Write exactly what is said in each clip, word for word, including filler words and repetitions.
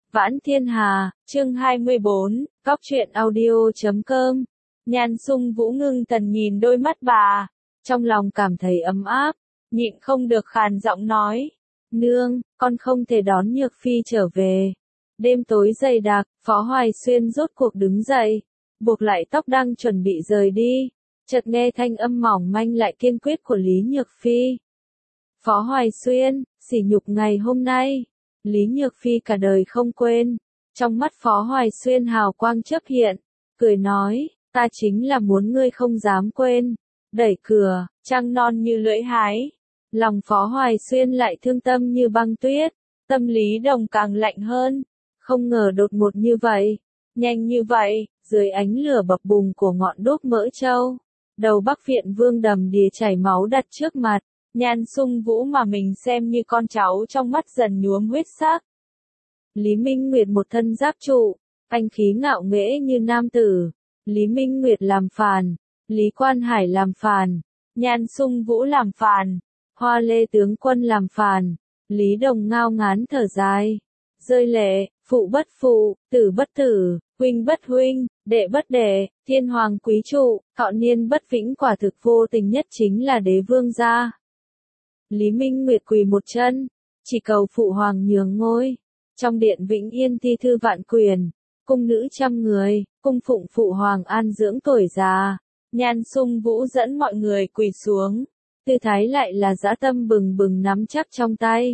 Vãn Thiên Hà, chương hai mươi bốn, Góc truyện audio chấm com. Nhan Sung Vũ ngưng thần nhìn đôi mắt bà, trong lòng cảm thấy ấm áp, nhịn không được khàn giọng nói. Nương, con không thể đón Nhược Phi trở về. Đêm tối dày đặc, Phó Hoài Xuyên rốt cuộc đứng dậy, buộc lại tóc đang chuẩn bị rời đi, chợt nghe thanh âm mỏng manh lại kiên quyết của Lý Nhược Phi. Phó Hoài Xuyên, sỉ nhục ngày hôm nay. Lý Nhược Phi cả đời không quên, trong mắt Phó Hoài Xuyên hào quang chớp hiện, cười nói, ta chính là muốn ngươi không dám quên. Đẩy cửa, trăng non như lưỡi hái. Lòng Phó Hoài Xuyên lại thương tâm như băng tuyết, tâm Lý Đồng càng lạnh hơn. Không ngờ đột ngột như vậy, nhanh như vậy, dưới ánh lửa bập bùng của ngọn đuốc mỡ trâu, đầu Bắc Viện Vương đầm đìa chảy máu đặt trước mặt. Nhan Sung Vũ mà mình xem như con cháu trong mắt dần nhuốm huyết sắc. Lý Minh Nguyệt một thân giáp trụ, anh khí ngạo nghễ như nam tử. Lý Minh Nguyệt làm phàn, Lý Quan Hải làm phàn, Nhan Sung Vũ làm phàn, Hoa Lê tướng quân làm phàn. Lý Đồng ngao ngán thở dài, rơi lệ, phụ bất phụ, tử bất tử, huynh bất huynh, đệ bất đệ, thiên hoàng quý trụ, thọ niên bất vĩnh, quả thực vô tình nhất chính là đế vương gia. Lý Minh Nguyệt quỳ một chân, chỉ cầu phụ hoàng nhường ngôi. Trong điện Vĩnh Yên thi thư vạn quyền, cung nữ trăm người, cung phụng phụ hoàng an dưỡng tuổi già. Nhan Sung Vũ dẫn mọi người quỳ xuống, tư thái lại là dã tâm bừng bừng nắm chắc trong tay.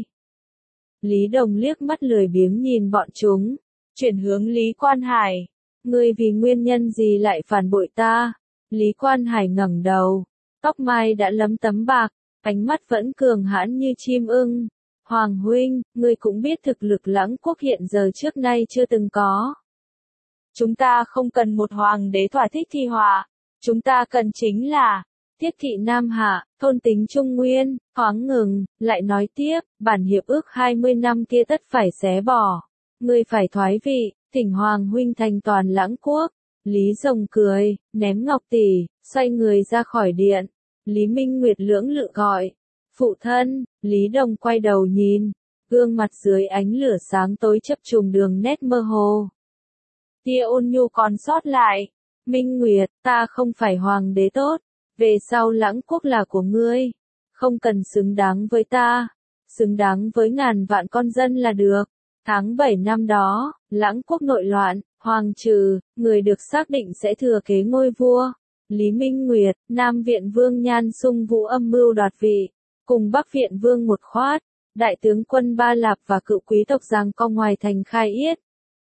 Lý Đồng liếc mắt lười biếng nhìn bọn chúng, chuyển hướng Lý Quan Hải. Ngươi vì nguyên nhân gì lại phản bội ta? Lý Quan Hải ngẩng đầu, tóc mai đã lấm tấm bạc, ánh mắt vẫn cường hãn như chim ưng. Hoàng huynh, ngươi cũng biết thực lực Lãng Quốc hiện giờ trước nay chưa từng có. Chúng ta không cần một hoàng đế thỏa thích thi họa, chúng ta cần chính là Tiết thị Nam Hạ, thôn tính Trung Nguyên. Thoáng ngừng, lại nói tiếp, bản hiệp ước hai mươi năm kia tất phải xé bỏ. Ngươi phải thoái vị, thỉnh hoàng huynh thành toàn Lãng Quốc. Lý Rồng cười, ném ngọc tỷ, xoay người ra khỏi điện. Lý Minh Nguyệt lưỡng lự gọi, phụ thân. Lý Đồng quay đầu nhìn, gương mặt dưới ánh lửa sáng tối chập trùng đường nét mơ hồ. Tia ôn nhu còn sót lại. Minh Nguyệt, ta không phải hoàng đế tốt, về sau Lãng Quốc là của ngươi, không cần xứng đáng với ta, xứng đáng với ngàn vạn con dân là được. Tháng bảy năm đó, Lãng Quốc nội loạn, hoàng trừ, người được xác định sẽ thừa kế ngôi vua. Lý Minh Nguyệt, Nam Viện Vương Nhan Sung Vũ âm mưu đoạt vị, cùng Bắc Viện Vương một khoát, đại tướng quân Ba Lạp và cựu quý tộc giằng co ngoài thành Khai Yết.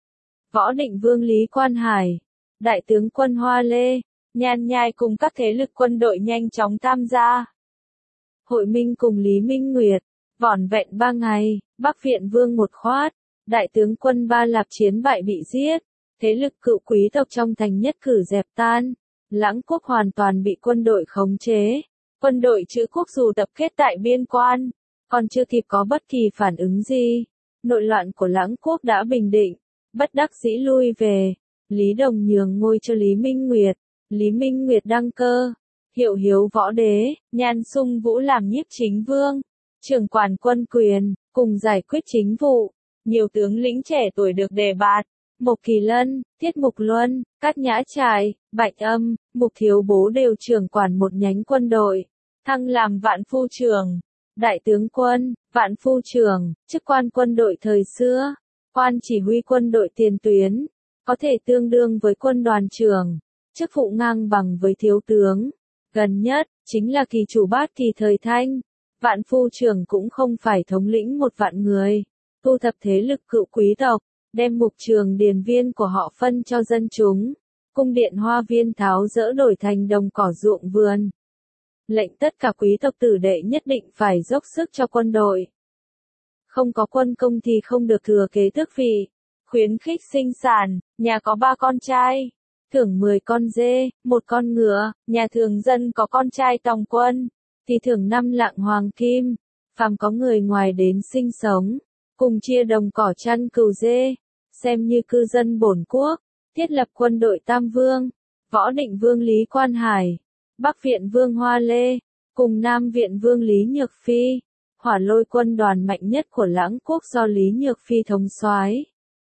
Võ Định Vương Lý Quan Hải, đại tướng quân Hoa Lê, Nhan Nhai cùng các thế lực quân đội nhanh chóng tham gia. Hội minh cùng Lý Minh Nguyệt, vỏn vẹn ba ngày, Bắc Viện Vương một khoát, đại tướng quân Ba Lạp chiến bại bị giết, thế lực cựu quý tộc trong thành nhất cử dẹp tan. Lãng Quốc hoàn toàn bị quân đội khống chế. Quân đội Trữ Quốc dù tập kết tại biên quan, còn chưa kịp có bất kỳ phản ứng gì. Nội loạn của Lãng Quốc đã bình định, bất đắc dĩ lui về. Lý Đồng nhường ngôi cho Lý Minh Nguyệt. Lý Minh Nguyệt đăng cơ, hiệu hiếu võ đế. Nhan Sung Vũ làm nhiếp chính vương, trưởng quản quân quyền, cùng giải quyết chính vụ. Nhiều tướng lĩnh trẻ tuổi được đề bạt. Mộc Kỳ Lân, Tiết Mục Luân, Cát Nhã Trải, Bạch Âm, Mục Thiếu Bố đều trưởng quản một nhánh quân đội, thăng làm vạn phu trưởng, đại tướng quân, vạn phu trưởng, chức quan quân đội thời xưa, quan chỉ huy quân đội tiền tuyến, có thể tương đương với quân đoàn trưởng, chức vụ ngang bằng với thiếu tướng. Gần nhất, chính là kỳ chủ bát kỳ thời Thanh, vạn phu trưởng cũng không phải thống lĩnh một vạn người, thu thập thế lực cựu quý tộc, đem mục trường điền viên của họ phân cho dân chúng, cung điện hoa viên tháo dỡ đổi thành đồng cỏ ruộng vườn. Lệnh tất cả quý tộc tử đệ nhất định phải dốc sức cho quân đội. Không có quân công thì không được thừa kế tước vị. Khuyến khích sinh sản, nhà có ba con trai, thưởng mười con dê, một con ngựa. Nhà thường dân có con trai tòng quân, thì thưởng năm lạng hoàng kim. Phàm có người ngoài đến sinh sống, cùng chia đồng cỏ chăn cừu dê, xem như cư dân bổn quốc. Thiết lập quân đội Tam Vương, Võ Định Vương Lý Quan Hải, Bắc Viện Vương Hoa Lê, cùng Nam Viện Vương Lý Nhược Phi, hỏa lôi quân đoàn mạnh nhất của Lãng Quốc do Lý Nhược Phi thống soái.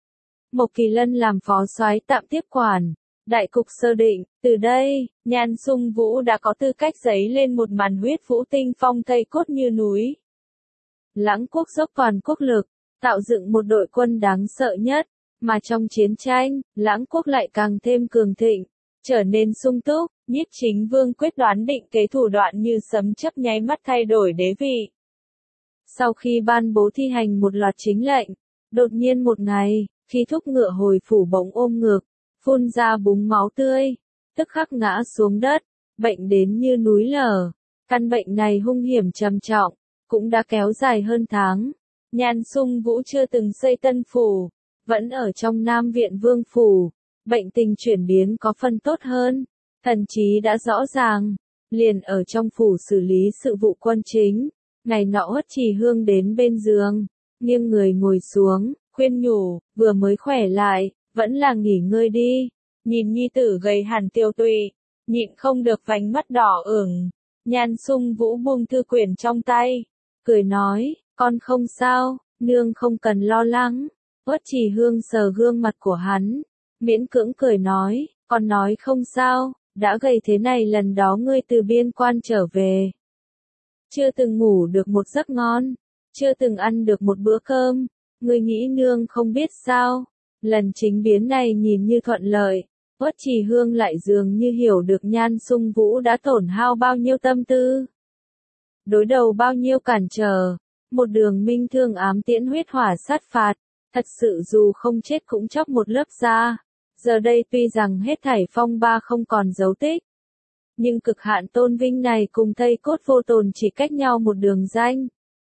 Mộc Kỳ Lân làm phó soái tạm tiếp quản đại cục sơ định. Từ đây, Nhan Sung Vũ đã có tư cách giấy lên một màn huyết vũ tinh phong thây cốt như núi. Lãng quốc dốc toàn quốc lực, tạo dựng một đội quân đáng sợ nhất, mà trong chiến tranh, Lãng quốc lại càng thêm cường thịnh, trở nên sung túc. Nhiếp Chính Vương quyết đoán định kế thủ đoạn như sấm chớp nháy mắt thay đổi đế vị. Sau khi ban bố thi hành một loạt chính lệnh, đột nhiên một ngày, khi thúc ngựa hồi phủ bỗng ôm ngực, phun ra búng máu tươi, tức khắc ngã xuống đất, bệnh đến như núi lở. Căn bệnh này hung hiểm trầm trọng, cũng đã kéo dài hơn tháng. Nhan Sung Vũ chưa từng xây tân phủ, vẫn ở trong Nam Viện Vương phủ. Bệnh tình chuyển biến có phần tốt hơn, thần trí đã rõ ràng, liền ở trong phủ xử lý sự vụ quân chính. Ngày nọ Uất Trì Hương đến bên giường, nghiêng người ngồi xuống, khuyên nhủ, vừa mới khỏe lại, vẫn là nghỉ ngơi đi. Nhìn nhi tử gầy hẳn tiêu tụy, nhịn không được vành mắt đỏ ửng. Nhan Sung Vũ buông thư quyển trong tay, cười nói, con không sao, nương không cần lo lắng. Uất Trì Hương sờ gương mặt của hắn, miễn cưỡng cười nói, con nói không sao, đã gầy thế này lần đó ngươi từ biên quan trở về. Chưa từng ngủ được một giấc ngon, chưa từng ăn được một bữa cơm, ngươi nghĩ nương không biết sao. Lần chính biến này nhìn như thuận lợi, Uất Trì Hương lại dường như hiểu được Nhan Sung Vũ đã tổn hao bao nhiêu tâm tư, đối đầu bao nhiêu cản trở, một đường minh thương ám tiễn huyết hỏa sát phạt, thật sự dù không chết cũng chóc một lớp da. Giờ đây tuy rằng hết thảy phong ba không còn dấu tích, nhưng cực hạn tôn vinh này cùng thây cốt vô tồn chỉ cách nhau một đường ranh.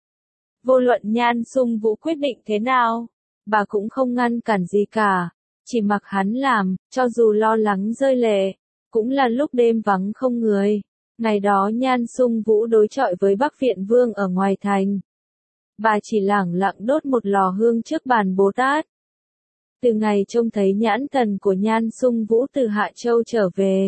Vô luận Nhan Sung Vũ quyết định thế nào, bà cũng không ngăn cản gì cả, chỉ mặc hắn làm, cho dù lo lắng rơi lệ, cũng là lúc đêm vắng không người. Ngày đó Nhan Sung Vũ đối chọi với Bắc Viện Vương ở ngoài thành. Bà chỉ lẳng lặng đốt một lò hương trước bàn Bồ Tát. Từ ngày trông thấy nhãn thần của Nhan Sung Vũ từ Hạ Châu trở về,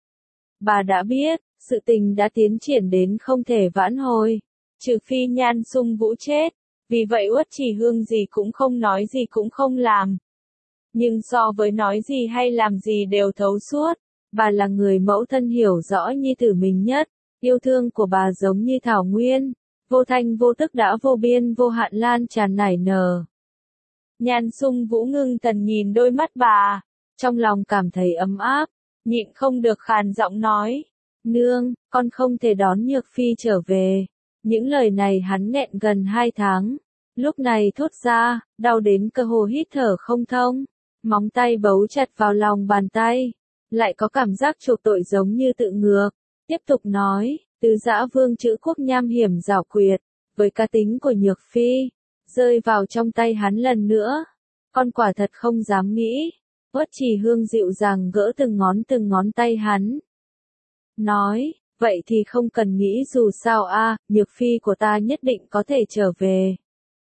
bà đã biết, sự tình đã tiến triển đến không thể vãn hồi, trừ phi Nhan Sung Vũ chết. Vì vậy Uất Trì Hương gì cũng không nói, gì cũng không làm. Nhưng so với nói gì hay làm gì đều thấu suốt, bà là người mẫu thân hiểu rõ nhi tử mình nhất. Yêu thương của bà giống như thảo nguyên, vô thanh vô tức đã vô biên vô hạn lan tràn nảy nở. Nhan Sung Vũ ngưng thần nhìn đôi mắt bà, trong lòng cảm thấy ấm áp, nhịn không được khàn giọng nói, nương, con không thể đón Nhược Phi trở về. Những lời này hắn nghẹn gần hai tháng, lúc này thốt ra, đau đến cơ hồ hít thở không thông, móng tay bấu chặt vào lòng bàn tay, lại có cảm giác chuộc tội giống như tự ngược. Tiếp tục nói, Tứ Dã Vương Trữ Quốc nham hiểm giảo quyệt, với cá tính của Nhược Phi, rơi vào trong tay hắn lần nữa, con quả thật không dám nghĩ. Uất Trì Hương dịu dàng gỡ từng ngón từng ngón tay hắn, nói, vậy thì không cần nghĩ, dù sao a, Nhược Phi của ta nhất định có thể trở về.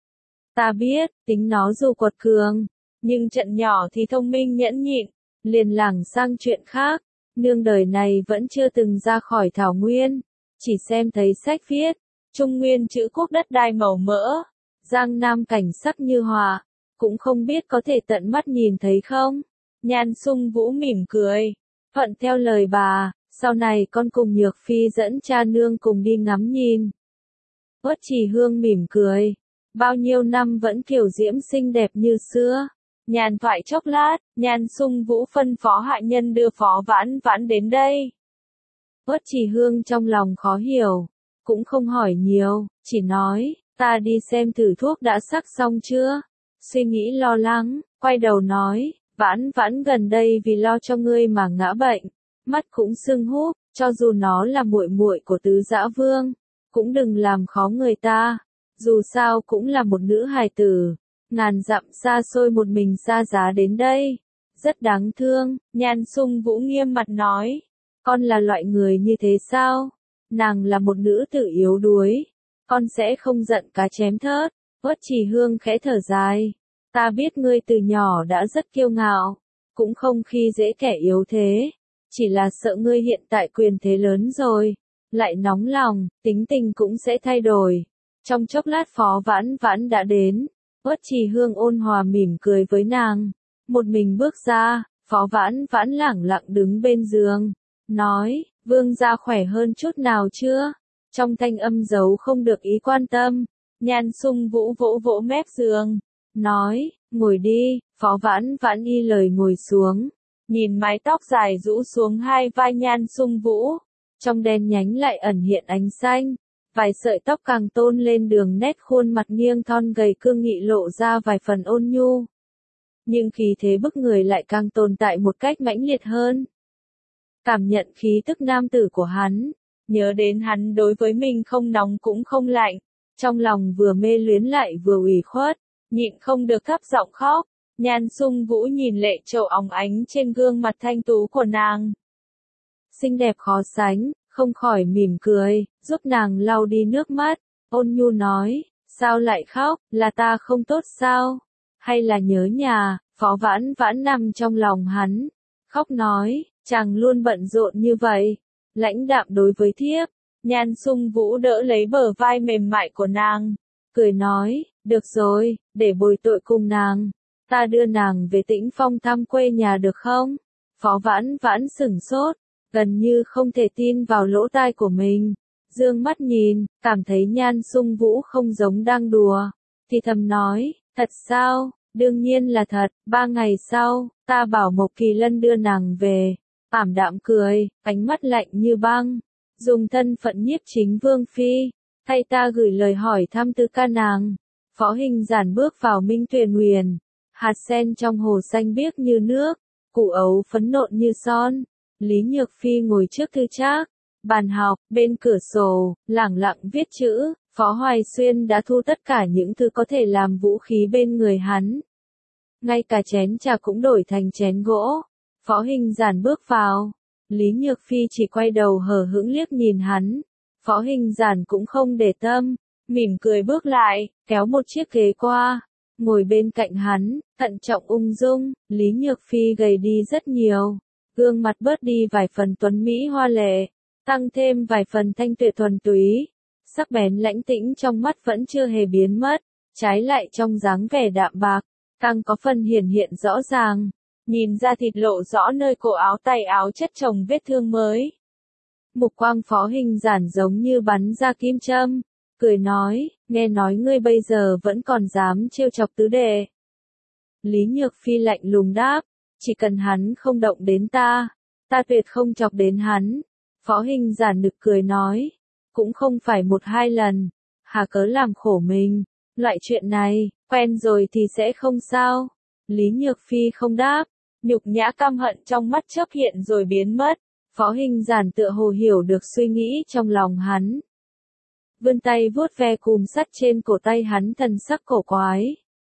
Ta biết, tính nó dù quật cường, nhưng trận nhỏ thì thông minh nhẫn nhịn, liền lảng sang chuyện khác. Nương đời này vẫn chưa từng ra khỏi Thảo Nguyên, chỉ xem thấy sách viết, Trung Nguyên Trữ Quốc đất đai màu mỡ, Giang Nam cảnh sắc như họa, cũng không biết có thể tận mắt nhìn thấy không. Nhan Sung Vũ mỉm cười, thuận theo lời bà, sau này con cùng Nhược Phi dẫn cha nương cùng đi ngắm nhìn. Uất Trì Hương mỉm cười, bao nhiêu năm vẫn kiểu diễm xinh đẹp như xưa. Nhàn thoại chốc lát, Nhan Sung Vũ phân phó hạ nhân đưa Phó Vãn Vãn đến đây. Uất Trì Hương trong lòng khó hiểu, cũng không hỏi nhiều, chỉ nói, ta đi xem thử thuốc đã sắc xong chưa. Suy nghĩ lo lắng, quay đầu nói, Vãn Vãn gần đây vì lo cho ngươi mà ngã bệnh, mắt cũng sưng húp, cho dù nó là muội muội của Tứ Dã Vương, cũng đừng làm khó người ta, dù sao cũng là một nữ hài tử. Ngàn dặm xa xôi một mình xa giá đến đây, rất đáng thương. Nhan Sung Vũ nghiêm mặt nói, con là loại người như thế sao? Nàng là một nữ tử yếu đuối, con sẽ không giận cá chém thớt. Uất Trì Hương khẽ thở dài, ta biết ngươi từ nhỏ đã rất kiêu ngạo, cũng không khi dễ kẻ yếu thế, chỉ là sợ ngươi hiện tại quyền thế lớn rồi, lại nóng lòng, tính tình cũng sẽ thay đổi. Trong chốc lát Phó Vãn Vãn đã đến. Uất Trì Hương ôn hòa mỉm cười với nàng, một mình bước ra, Phó Vãn Vãn lẳng lặng đứng bên giường, nói, Vương gia khỏe hơn chút nào chưa? Trong thanh âm giấu không được ý quan tâm, Nhan Sung Vũ vỗ vỗ mép giường, nói, ngồi đi. Phó Vãn Vãn y lời ngồi xuống, nhìn mái tóc dài rũ xuống hai vai Nhan Sung Vũ, trong đen nhánh lại ẩn hiện ánh xanh, vài sợi tóc càng tôn lên đường nét khuôn mặt nghiêng thon gầy cương nghị lộ ra vài phần ôn nhu. Nhưng khí thế bức người lại càng tồn tại một cách mãnh liệt hơn. Cảm nhận khí tức nam tử của hắn, nhớ đến hắn đối với mình không nóng cũng không lạnh, trong lòng vừa mê luyến lại vừa ủy khuất, nhịn không được thấp giọng khóc. Nhan Sung Vũ nhìn lệ trầu óng ánh trên gương mặt thanh tú của nàng. Xinh đẹp khó sánh, không khỏi mỉm cười, giúp nàng lau đi nước mắt, ôn nhu nói, sao lại khóc, là ta không tốt sao? Hay là nhớ nhà? Phó Vãn Vãn nằm trong lòng hắn, khóc nói, chàng luôn bận rộn như vậy, lãnh đạm đối với thiếp. Nhan Sung Vũ đỡ lấy bờ vai mềm mại của nàng, cười nói, được rồi, để bồi tội cùng nàng. Ta đưa nàng về Tĩnh Phong thăm quê nhà được không? Phó Vãn Vãn sửng sốt, gần như không thể tin vào lỗ tai của mình. Dương mắt nhìn, cảm thấy Nhan Sung Vũ không giống đang đùa, thì thầm nói, thật sao? Đương nhiên là thật. Ba ngày sau, ta bảo Mộc Kỳ Lân đưa nàng về. Ảm đạm cười, ánh mắt lạnh như băng, dùng thân phận nhiếp chính vương phi, thay ta gửi lời hỏi thăm tư ca nàng. Phó Hình Giản bước vào Minh Tuyền Huyền. Hạt sen trong hồ xanh biếc như nước, củ ấu phấn nộn như son. Lý Nhược Phi ngồi trước thư trác, bàn học, bên cửa sổ, lẳng lặng viết chữ. Phó Hoài Xuyên đã thu tất cả những thứ có thể làm vũ khí bên người hắn. Ngay cả chén trà cũng đổi thành chén gỗ. Phó Hình Giản bước vào. Lý Nhược Phi chỉ quay đầu hờ hững liếc nhìn hắn. Phó Hình Giản cũng không để tâm, mỉm cười bước lại, kéo một chiếc ghế qua. Ngồi bên cạnh hắn, thận trọng ung dung. Lý Nhược Phi gầy đi rất nhiều, gương mặt bớt đi vài phần tuấn mỹ hoa lệ, tăng thêm vài phần thanh tuyệt thuần túy. Sắc bén lãnh tĩnh trong mắt vẫn chưa hề biến mất, trái lại trong dáng vẻ đạm bạc, càng có phần hiển hiện rõ ràng, nhìn ra thịt lộ rõ nơi cổ áo tay áo chất chồng vết thương mới. Mục quang Phó Hình Giản giống như bắn ra kim châm, cười nói, nghe nói ngươi bây giờ vẫn còn dám trêu chọc tứ đệ. Lý Nhược Phi lạnh lùng đáp, chỉ cần hắn không động đến ta, ta tuyệt không chọc đến hắn. Phó Hình Giản nực cười nói, cũng không phải một hai lần, hà cớ làm khổ mình, loại chuyện này, quen rồi thì sẽ không sao. Lý Nhược Phi không đáp, nhục nhã căm hận trong mắt chớp hiện rồi biến mất. Phó Hình Giản tựa hồ hiểu được suy nghĩ trong lòng hắn, vươn tay vuốt ve cùm sắt trên cổ tay hắn, thần sắc cổ quái.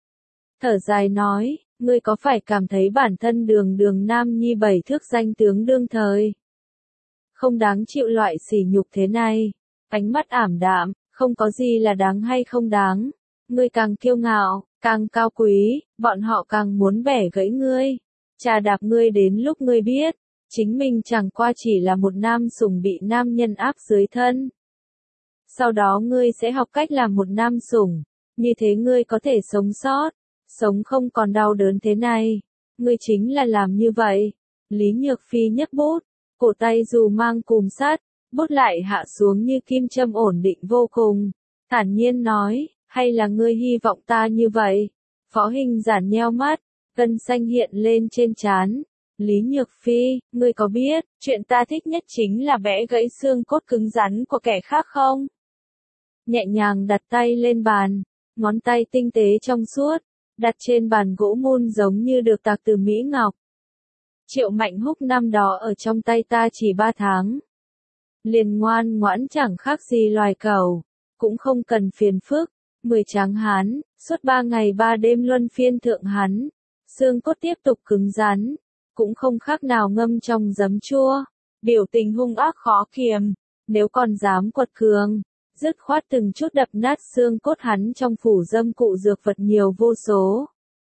Thở dài nói, ngươi có phải cảm thấy bản thân đường đường nam nhi bảy thước danh tướng đương thời không đáng chịu loại sỉ nhục thế này? Ánh mắt ảm đạm, không có gì là đáng hay không đáng. Ngươi càng kiêu ngạo, càng cao quý, bọn họ càng muốn bẻ gãy ngươi, chà đạp ngươi đến lúc ngươi biết, chính mình chẳng qua chỉ là một nam sủng bị nam nhân áp dưới thân. Sau đó ngươi sẽ học cách làm một nam sủng, như thế ngươi có thể sống sót, sống không còn đau đớn thế này. Ngươi chính là làm như vậy. Lý Nhược Phi nhấc bút, cổ tay dù mang cùm sắt, bút lại hạ xuống như kim châm ổn định vô cùng, thản nhiên nói, hay là ngươi hy vọng ta như vậy? Phó Hình Giản nheo mắt, gân xanh hiện lên trên trán. Lý Nhược Phi, ngươi có biết, chuyện ta thích nhất chính là bẻ gãy xương cốt cứng rắn của kẻ khác không? Nhẹ nhàng đặt tay lên bàn, ngón tay tinh tế trong suốt, đặt trên bàn gỗ mun giống như được tạc từ mỹ ngọc. Triệu Mạnh Húc năm đó ở trong tay ta chỉ ba tháng, liền ngoan ngoãn chẳng khác gì loài cẩu, cũng không cần phiền phức. Mười tráng hán, suốt ba ngày ba đêm luân phiên thượng hắn, xương cốt tiếp tục cứng rắn, cũng không khác nào ngâm trong giấm chua, biểu tình hung ác khó kiềm. Nếu còn dám quật cường, dứt khoát từng chút đập nát xương cốt hắn trong phủ dâm cụ dược vật nhiều vô số,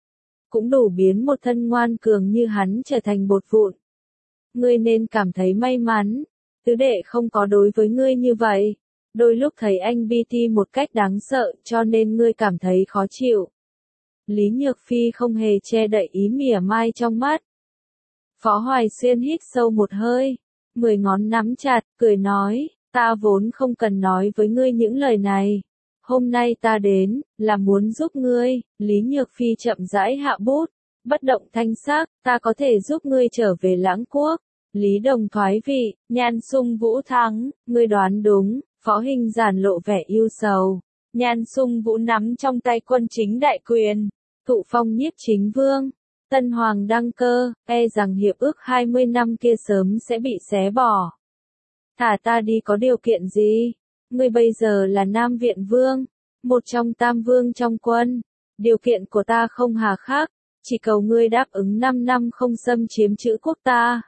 cũng đủ biến một thân ngoan cường như hắn trở thành bột vụn. Ngươi nên cảm thấy may mắn, tứ đệ không có đối với ngươi như vậy. Đôi lúc thấy anh bê tê một cách đáng sợ cho nên ngươi cảm thấy khó chịu. Lý Nhược Phi không hề che đậy ý mỉa mai trong mắt. Phó Hoài Xuyên hít sâu một hơi, mười ngón nắm chặt, cười nói, ta vốn không cần nói với ngươi những lời này. Hôm nay ta đến, là muốn giúp ngươi. Lý Nhược Phi chậm rãi hạ bút, bất động thanh sắc, ta có thể giúp ngươi trở về Lãng Quốc. Lý Đồng thoái vị, Nhan Sung Vũ thắng, ngươi đoán đúng. Phó Hình Giản lộ vẻ yêu sầu. Nhan Sung Vũ nắm trong tay quân chính đại quyền, thụ phong nhiếp chính vương. Tân Hoàng đăng cơ, e rằng hiệp ước hai mươi năm kia sớm sẽ bị xé bỏ. Thả ta đi có điều kiện gì? Ngươi bây giờ là Nam Viện Vương, một trong tam vương trong quân. Điều kiện của ta không hà khắc, chỉ cầu ngươi đáp ứng năm năm không xâm chiếm trữ quốc ta.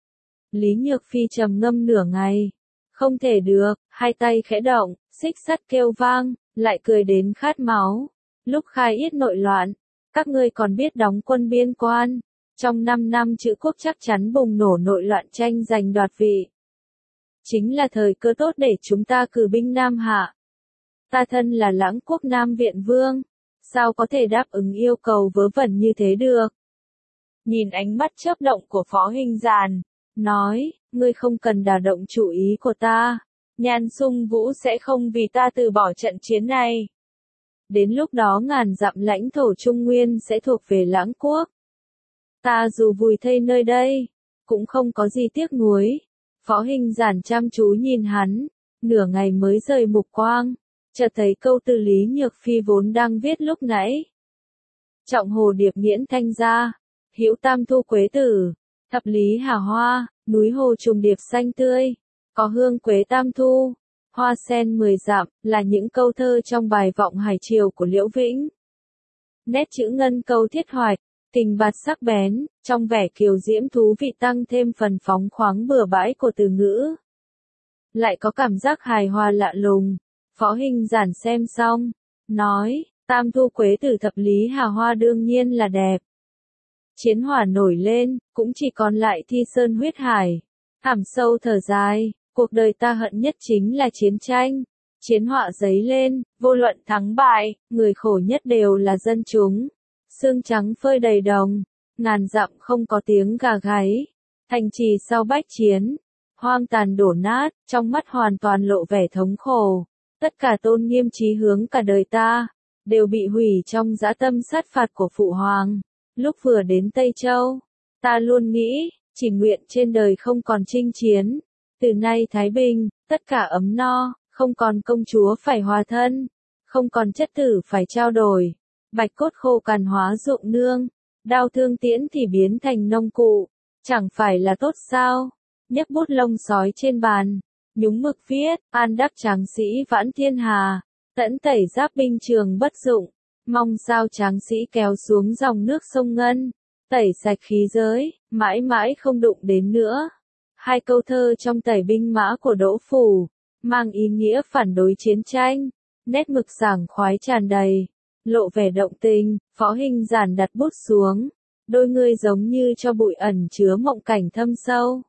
Lý Nhược Phi trầm ngâm nửa ngày. Không thể được, hai tay khẽ động, xích sắt kêu vang, lại cười đến khát máu. Lúc khai yết nội loạn, các ngươi còn biết đóng quân biên quan. Trong năm năm trữ quốc chắc chắn bùng nổ nội loạn tranh giành đoạt vị. Chính là thời cơ tốt để chúng ta cử binh Nam Hạ. Ta thân là Lãng Quốc Nam Viện Vương, sao có thể đáp ứng yêu cầu vớ vẩn như thế được? Nhìn ánh mắt chớp động của Phó Hình Giản, nói, ngươi không cần đả động chủ ý của ta. Nhan Sung Vũ sẽ không vì ta từ bỏ trận chiến này. Đến lúc đó ngàn dặm lãnh thổ Trung Nguyên sẽ thuộc về Lãng Quốc. Ta dù vùi thây nơi đây, cũng không có gì tiếc nuối. Phó Hình Giản chăm chú nhìn hắn, nửa ngày mới rời mục quang, chợt thấy câu từ Lý Nhược Phi vốn đang viết lúc nãy. Trọng hồ điệp nghiễn thanh gia, hữu tam thu quế tử, thập lý hà hoa, núi hồ trùng điệp xanh tươi, có hương quế tam thu, hoa sen mười dặm, là những câu thơ trong bài Vọng Hải Triều của Liễu Vĩnh. Nét chữ ngân câu thiết hoạch, tình bạt sắc bén, trong vẻ kiều diễm thú vị tăng thêm phần phóng khoáng bừa bãi của từ ngữ. Lại có cảm giác hài hòa lạ lùng. Phó Hình Giản xem xong, nói, tam thu quế tử thập lý hà hoa đương nhiên là đẹp. Chiến hỏa nổi lên, cũng chỉ còn lại thi sơn huyết hải. Thảm sâu thở dài, cuộc đời ta hận nhất chính là chiến tranh. Chiến họa dấy lên, vô luận thắng bại, người khổ nhất đều là dân chúng. Xương trắng phơi đầy đồng, ngàn dặm không có tiếng gà gáy. Thành trì sau bách chiến, hoang tàn đổ nát, trong mắt hoàn toàn lộ vẻ thống khổ. Tất cả tôn nghiêm chí hướng cả đời ta, đều bị hủy trong dã tâm sát phạt của Phụ Hoàng. Lúc vừa đến Tây Châu, ta luôn nghĩ, chỉ nguyện trên đời không còn chinh chiến. Từ nay Thái Bình, tất cả ấm no, không còn công chúa phải hòa thân, không còn chất tử phải trao đổi. Bạch cốt khô cằn hóa ruộng nương, đao thương tiễn thì biến thành nông cụ, chẳng phải là tốt sao? Nhấc bút lông sói trên bàn, nhúng mực viết, an đáp tráng sĩ vãn thiên hà, tẫn tẩy giáp binh trường bất dụng, mong sao tráng sĩ kéo xuống dòng nước sông Ngân, tẩy sạch khí giới, mãi mãi không đụng đến nữa. Hai câu thơ trong Tẩy binh mã của Đỗ Phủ, mang ý nghĩa phản đối chiến tranh, nét mực sảng khoái tràn đầy, lộ vẻ động tình. Phó Hình Giản đặt bút xuống, đôi ngươi giống như cho bụi ẩn chứa mộng cảnh thâm sâu.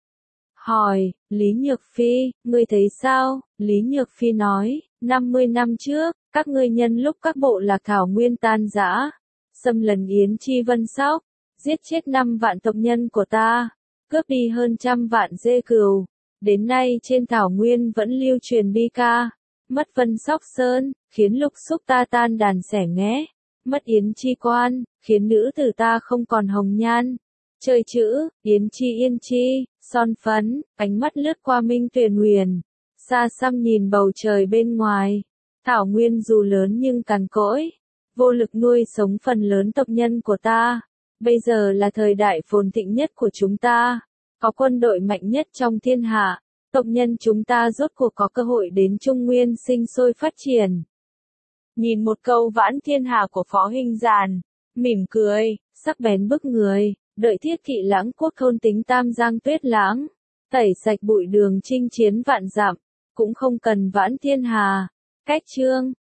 Hỏi, Lý Nhược Phi, ngươi thấy sao? Lý Nhược Phi nói, năm mươi năm trước, các ngươi nhân lúc các bộ lạc thảo nguyên tan rã, xâm lấn Yến Chi Vân Sóc, giết chết năm vạn tộc nhân của ta, cướp đi hơn trăm vạn dê cừu. Đến nay trên thảo nguyên vẫn lưu truyền bi ca, mất Vân Sóc Sơn, khiến lục xúc ta tan đàn xẻ nghé, mất Yến Chi Quan, khiến nữ tử ta không còn hồng nhan. Chơi chữ, Yến Chi Yên Chi, son phấn, ánh mắt lướt qua Minh Tuyền Huyền, xa xăm nhìn bầu trời bên ngoài. Thảo nguyên dù lớn nhưng cằn cỗi, vô lực nuôi sống phần lớn tộc nhân của ta. Bây giờ là thời đại phồn thịnh nhất của chúng ta, có quân đội mạnh nhất trong thiên hạ, tộc nhân chúng ta rốt cuộc có cơ hội đến Trung Nguyên sinh sôi phát triển. Nhìn một câu vãn thiên hà của Phó Hình Giản, mỉm cười, sắc bén bức người, đợi Thiết Thị Lãng Quốc thôn tính Tam Giang Tuyết Lãng, tẩy sạch bụi đường chinh chiến vạn dặm, cũng không cần vãn thiên hà. Cách chương